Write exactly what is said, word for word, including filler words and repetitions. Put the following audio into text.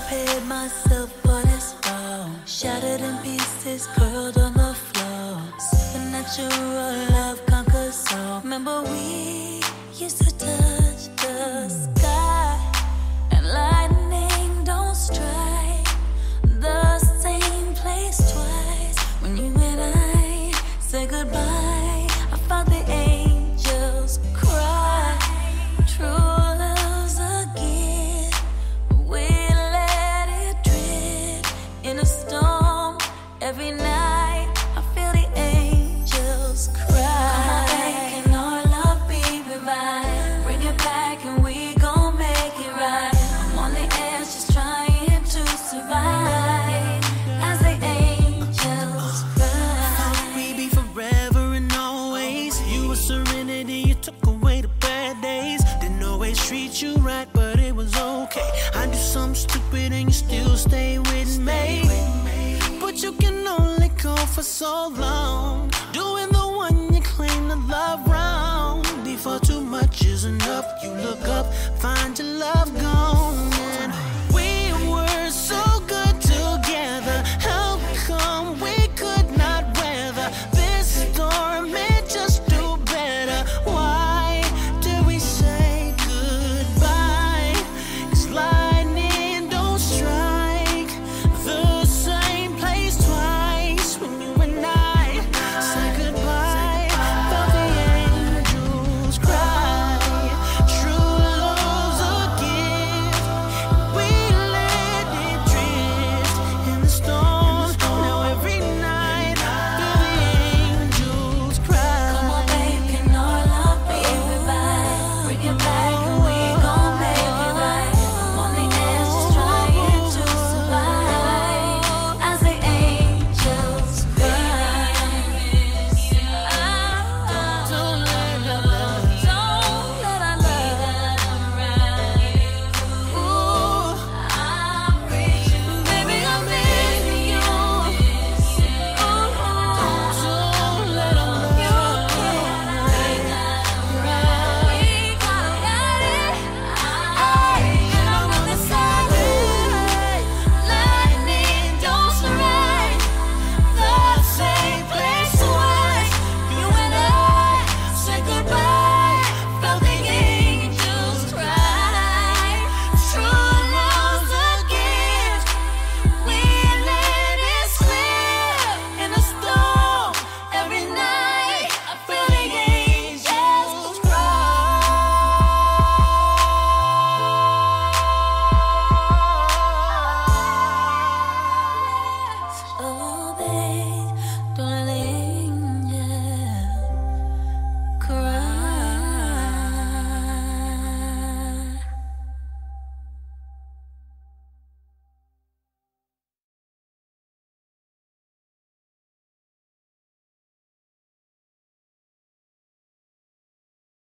prepared myself for this fall. Shattered in pieces, curled on the floor. Supernatural love conquers all. Remember we used to touch the sky, and lightning don't strike the same place twice. When you and I said goodbye, I felt the angels cry. True love's a gift. We let it drift in a storm. Every night I feel the angels cry. Come back and our love be revived. Bring it back and we gon' make it right. I'm on the edge just trying to survive as the angels cry. Thought we'd be forever and always. You were serenity, you took away the bad days. Didn't always treat you right, but it was okay. I do something stupid and you still stay with me. But you can only go for so long, doing the one you claim to love wrong. Before too much is enough, you look up, find your love